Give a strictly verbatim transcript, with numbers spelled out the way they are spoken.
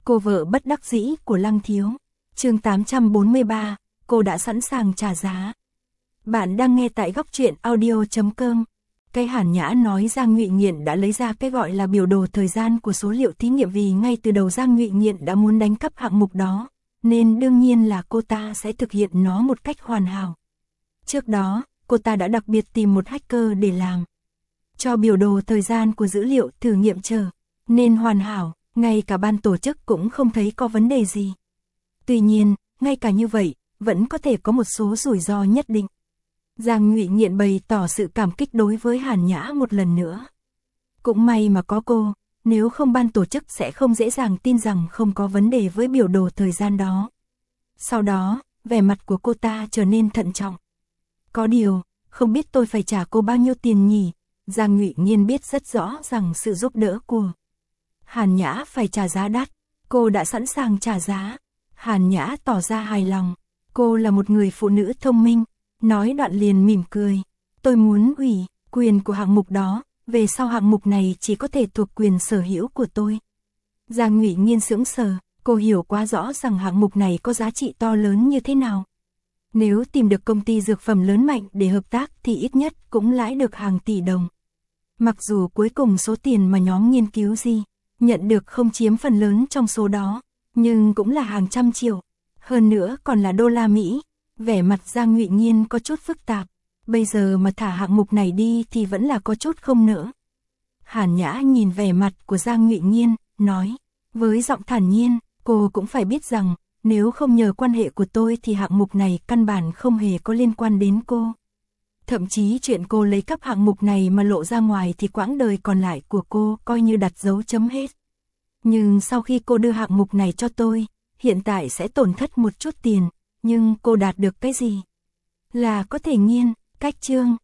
Cô vợ bất đắc dĩ của Lăng Thiếu. Chương tám trăm bốn mươi ba, cô đã sẵn sàng trả giá. Bạn đang nghe tại góc truyện audio chấm com. Cái Hàn Nhã nói Giang Ngụy Nghiện đã lấy ra cái gọi là biểu đồ thời gian của số liệu thí nghiệm vì ngay từ đầu Giang Ngụy Nghiện đã muốn đánh cắp hạng mục đó, nên đương nhiên là cô ta sẽ thực hiện nó một cách hoàn hảo. Trước đó, cô ta đã đặc biệt tìm một hacker để làm cho biểu đồ thời gian của dữ liệu thử nghiệm chờ, nên hoàn hảo, ngay cả ban tổ chức cũng không thấy có vấn đề gì. Tuy nhiên, ngay cả như vậy, vẫn có thể có một số rủi ro nhất định. Giang Ngụy Nghiện bày tỏ sự cảm kích đối với Hàn Nhã một lần nữa. Cũng may mà có cô, nếu không ban tổ chức sẽ không dễ dàng tin rằng không có vấn đề với biểu đồ thời gian đó. Sau đó, vẻ mặt của cô ta trở nên thận trọng. Có điều, không biết tôi phải trả cô bao nhiêu tiền nhỉ? Giang Ngụy Nghiên biết rất rõ rằng sự giúp đỡ của Hàn Nhã phải trả giá đắt. Cô đã sẵn sàng trả giá. Hàn Nhã tỏ ra hài lòng. Cô là một người phụ nữ thông minh. Nói đoạn liền mỉm cười. Tôi muốn ủy quyền của hạng mục đó. Về sau hạng mục này chỉ có thể thuộc quyền sở hữu của tôi. Giang Ngụy Nghiên sững sờ. Cô hiểu quá rõ rằng hạng mục này có giá trị to lớn như thế nào. Nếu tìm được công ty dược phẩm lớn mạnh để hợp tác thì ít nhất cũng lãi được hàng tỷ đồng. Mặc dù cuối cùng số tiền mà nhóm nghiên cứu gì nhận được không chiếm phần lớn trong số đó, nhưng cũng là hàng trăm triệu, hơn nữa còn là đô la Mỹ. Vẻ mặt Giang Ngụy Nghiên có chút phức tạp, bây giờ mà thả hạng mục này đi thì vẫn là có chút không nỡ. Hàn Nhã nhìn vẻ mặt của Giang Ngụy Nghiên, nói, với giọng thản nhiên, cô cũng phải biết rằng, nếu không nhờ quan hệ của tôi thì hạng mục này căn bản không hề có liên quan đến cô. Thậm chí chuyện cô lấy cắp hạng mục này mà lộ ra ngoài thì quãng đời còn lại của cô coi như đặt dấu chấm hết. Nhưng sau khi cô đưa hạng mục này cho tôi, hiện tại sẽ tổn thất một chút tiền, nhưng cô đạt được cái gì? Là có thể nghiên, cách chương.